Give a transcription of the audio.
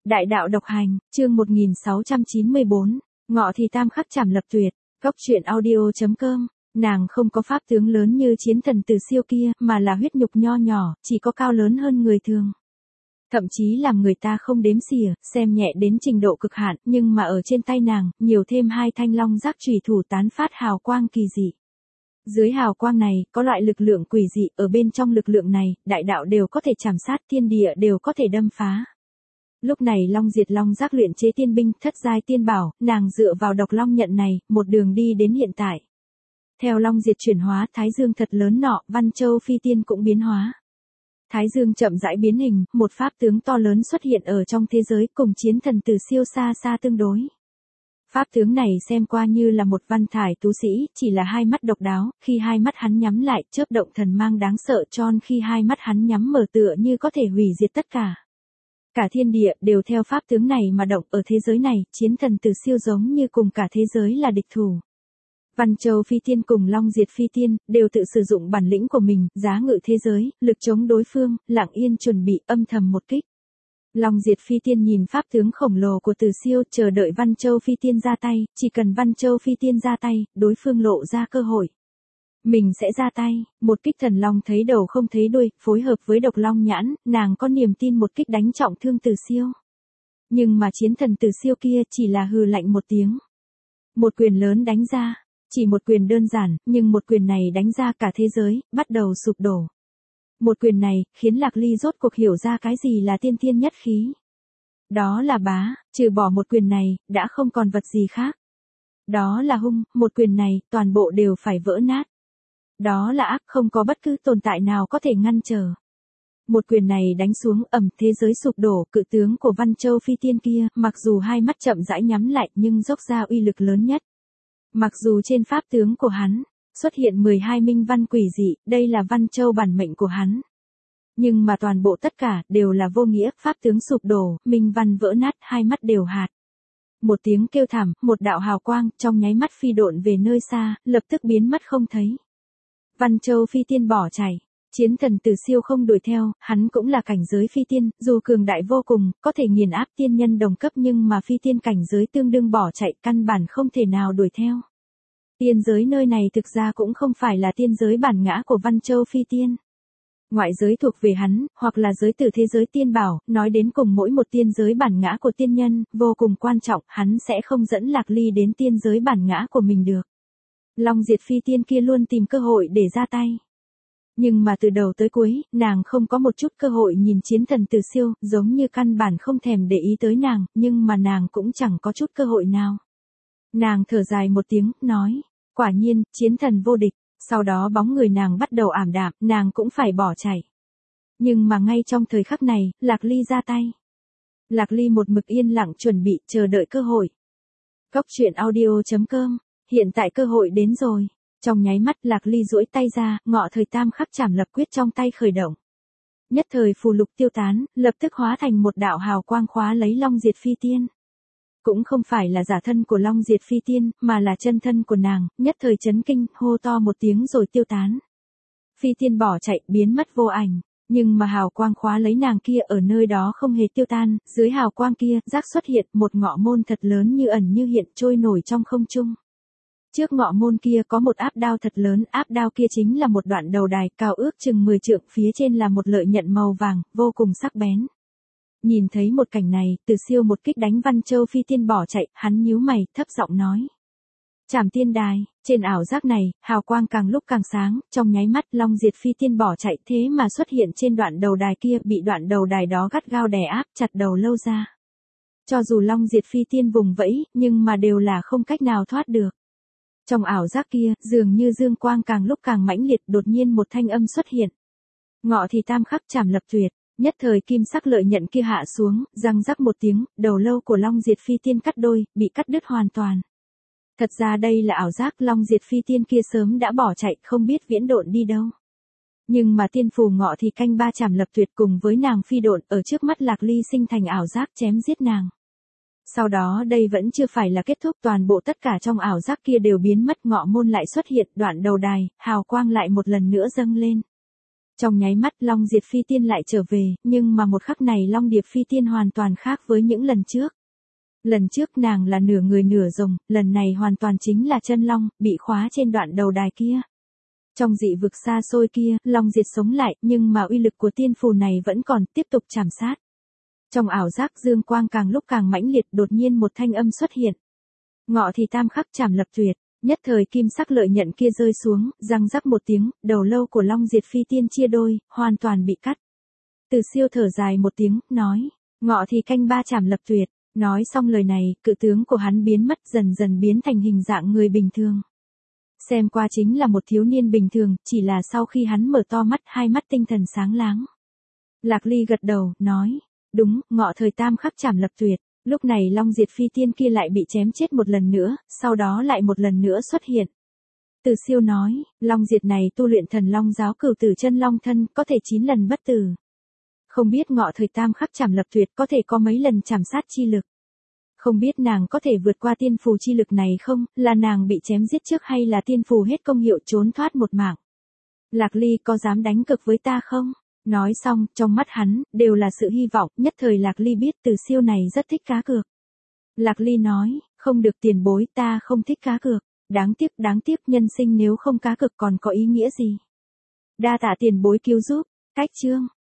Đại đạo độc hành, chương 1694, ngọ thì tam khắc trảm lập tuyệt, góc truyện audio.com, nàng không có pháp tướng lớn như chiến thần từ siêu kia, mà là huyết nhục nho nhỏ, chỉ có cao lớn hơn người thường. Thậm chí làm người ta không đếm xỉa, xem nhẹ đến trình độ cực hạn, nhưng mà ở trên tay nàng, nhiều thêm hai thanh long giác chùy thủ tán phát hào quang kỳ dị. Dưới hào quang này, có loại lực lượng quỷ dị, ở bên trong lực lượng này, đại đạo đều có thể chảm sát, thiên địa đều có thể đâm phá. Lúc này Long Diệt Long giác luyện chế tiên binh, thất giai tiên bảo, nàng dựa vào độc long nhận này, một đường đi đến hiện tại. Theo Long Diệt chuyển hóa, Thái Dương thật lớn nọ, Văn Châu Phi Tiên cũng biến hóa. Thái Dương chậm rãi biến hình, một pháp tướng to lớn xuất hiện ở trong thế giới, cùng chiến thần từ siêu xa xa tương đối. Pháp tướng này xem qua như là một văn thải tú sĩ, chỉ là hai mắt độc đáo, khi hai mắt hắn nhắm lại, chớp động thần mang đáng sợ, tròn khi hai mắt hắn nhắm mở tựa như có thể hủy diệt tất cả. Cả thiên địa đều theo pháp tướng này mà động, ở thế giới này, chiến thần từ siêu giống như cùng cả thế giới là địch thủ. Văn Châu Phi Tiên cùng Long Diệt Phi Tiên, đều tự sử dụng bản lĩnh của mình, giá ngự thế giới, lực chống đối phương, lặng yên chuẩn bị, âm thầm một kích. Long Diệt Phi Tiên nhìn pháp tướng khổng lồ của Từ Siêu, chờ đợi Văn Châu Phi Tiên ra tay, chỉ cần Văn Châu Phi Tiên ra tay, đối phương lộ ra cơ hội. Mình sẽ ra tay, một kích thần long thấy đầu không thấy đuôi, phối hợp với độc long nhãn, nàng có niềm tin một kích đánh trọng thương Từ Siêu. Nhưng mà chiến thần Từ Siêu kia chỉ là hừ lạnh một tiếng. Một quyền lớn đánh ra, chỉ một quyền đơn giản, nhưng một quyền này đánh ra cả thế giới, bắt đầu sụp đổ. Một quyền này, khiến Lạc Ly rốt cuộc hiểu ra cái gì là tiên thiên nhất khí. Đó là bá, trừ bỏ một quyền này, đã không còn vật gì khác. Đó là hung, một quyền này, toàn bộ đều phải vỡ nát. Đó là ác, không có bất cứ tồn tại nào có thể ngăn trở. Một quyền này đánh xuống, thế giới sụp đổ, cự tướng của Văn Châu Phi Tiên kia, mặc dù hai mắt chậm rãi nhắm lại, nhưng dốc ra uy lực lớn nhất. Mặc dù trên pháp tướng của hắn, xuất hiện 12 minh văn quỷ dị, đây là Văn Châu bản mệnh của hắn. Nhưng mà toàn bộ tất cả, đều là vô nghĩa, pháp tướng sụp đổ, minh văn vỡ nát, hai mắt đều hạt. Một tiếng kêu thảm, một đạo hào quang, trong nháy mắt phi độn về nơi xa, lập tức biến mất không thấy. Văn Châu Phi Tiên bỏ chạy. Chiến thần Từ Siêu không đuổi theo, hắn cũng là cảnh giới phi tiên, dù cường đại vô cùng, có thể nghiền áp tiên nhân đồng cấp nhưng mà phi tiên cảnh giới tương đương bỏ chạy, căn bản không thể nào đuổi theo. Tiên giới nơi này thực ra cũng không phải là tiên giới bản ngã của Văn Châu Phi Tiên. Ngoại giới thuộc về hắn, hoặc là giới từ thế giới tiên bảo, nói đến cùng mỗi một tiên giới bản ngã của tiên nhân, vô cùng quan trọng, hắn sẽ không dẫn Lạc Ly đến tiên giới bản ngã của mình được. Long Diệt Phi Tiên kia luôn tìm cơ hội để ra tay. Nhưng mà từ đầu tới cuối, nàng không có một chút cơ hội nhìn chiến thần Từ Siêu, giống như căn bản không thèm để ý tới nàng, nhưng mà nàng cũng chẳng có chút cơ hội nào. Nàng thở dài một tiếng, nói, quả nhiên, chiến thần vô địch, sau đó bóng người nàng bắt đầu ảm đạm, nàng cũng phải bỏ chạy. Nhưng mà ngay trong thời khắc này, Lạc Ly ra tay. Lạc Ly một mực yên lặng chuẩn bị, chờ đợi cơ hội. Góc truyện audio.com, hiện tại cơ hội đến rồi. Trong nháy mắt Lạc Ly duỗi tay ra, ngọ thời tam khắc trảm lập quyết trong tay khởi động. Nhất thời phù lục tiêu tán, lập tức hóa thành một đạo hào quang khóa lấy Long Diệt Phi Tiên. Cũng không phải là giả thân của Long Diệt Phi Tiên, mà là chân thân của nàng, nhất thời chấn kinh, hô to một tiếng rồi tiêu tán. Phi Tiên bỏ chạy, biến mất vô ảnh, nhưng mà hào quang khóa lấy nàng kia ở nơi đó không hề tiêu tan, dưới hào quang kia, giác xuất hiện một ngọ môn thật lớn như ẩn như hiện trôi nổi trong không trung. Trước ngọ môn kia có một áp đao thật lớn, áp đao kia chính là một đoạn đầu đài, cao ước chừng 10 trượng, phía trên là một lợi nhận màu vàng, vô cùng sắc bén. Nhìn thấy một cảnh này, Từ Siêu một kích đánh Văn Châu Phi Tiên bỏ chạy, hắn nhíu mày, thấp giọng nói. Trảm tiên đài, trên ảo giác này, hào quang càng lúc càng sáng, trong nháy mắt Long Diệt Phi Tiên bỏ chạy thế mà xuất hiện trên đoạn đầu đài kia, bị đoạn đầu đài đó gắt gao đè áp, chặt đầu lâu ra. Cho dù Long Diệt Phi Tiên vùng vẫy, nhưng mà đều là không cách nào thoát được. Trong ảo giác kia, dường như dương quang càng lúc càng mãnh liệt, đột nhiên một thanh âm xuất hiện. Ngọ thì tam khắc trảm lập tuyệt, nhất thời kim sắc lợi nhận kia hạ xuống, răng rắc một tiếng, đầu lâu của Long Diệt Phi Tiên cắt đôi, bị cắt đứt hoàn toàn. Thật ra đây là ảo giác, Long Diệt Phi Tiên kia sớm đã bỏ chạy, không biết viễn độn đi đâu. Nhưng mà tiên phù ngọ thì canh ba trảm lập tuyệt cùng với nàng phi độn ở trước mắt Lạc Ly sinh thành ảo giác chém giết nàng. Sau đó đây vẫn chưa phải là kết thúc, toàn bộ tất cả trong ảo giác kia đều biến mất, ngọ môn lại xuất hiện, đoạn đầu đài, hào quang lại một lần nữa dâng lên. Trong nháy mắt Long Diệp Phi Tiên lại trở về, nhưng mà một khắc này Long Điệp Phi Tiên hoàn toàn khác với những lần trước. Lần trước nàng là nửa người nửa rồng, lần này hoàn toàn chính là chân long, bị khóa trên đoạn đầu đài kia. Trong dị vực xa xôi kia, Long Diệt sống lại, nhưng mà uy lực của tiên phù này vẫn còn tiếp tục chảm sát. Trong ảo giác dương quang càng lúc càng mãnh liệt, đột nhiên một thanh âm xuất hiện. Ngọ thì tam khắc chảm lập tuyệt, nhất thời kim sắc lợi nhận kia rơi xuống, răng rắc một tiếng, đầu lâu của Long Diệt Phi Tiên chia đôi, hoàn toàn bị cắt. Từ Siêu thở dài một tiếng, nói, ngọ thì canh ba chảm lập tuyệt. Nói xong lời này, cự tướng của hắn biến mất, dần dần biến thành hình dạng người bình thường. Xem qua chính là một thiếu niên bình thường, chỉ là sau khi hắn mở to mắt, hai mắt tinh thần sáng láng. Lạc Ly gật đầu, nói, đúng, ngọ thời tam khắc chảm lập tuyệt. Lúc này Long Diệt Phi Tiên kia lại bị chém chết một lần nữa, sau đó lại một lần nữa xuất hiện. Từ Siêu nói, Long Diệt này tu luyện thần long giáo cửu tử chân long thân, có thể 9 lần bất tử. Không biết ngọ thời tam khắc chảm lập tuyệt có thể có mấy lần chảm sát chi lực. Không biết nàng có thể vượt qua tiên phù chi lực này không, là nàng bị chém giết trước hay là tiên phù hết công hiệu trốn thoát một mạng. Lạc Ly có dám đánh cực với ta không? Nói xong, trong mắt hắn, đều là sự hy vọng, nhất thời Lạc Ly biết Từ Siêu này rất thích cá cược. Lạc Ly nói, không được tiền bối, ta không thích cá cược. Đáng tiếc nhân sinh nếu không cá cược còn có ý nghĩa gì. Đa tạ tiền bối cứu giúp, cách chương.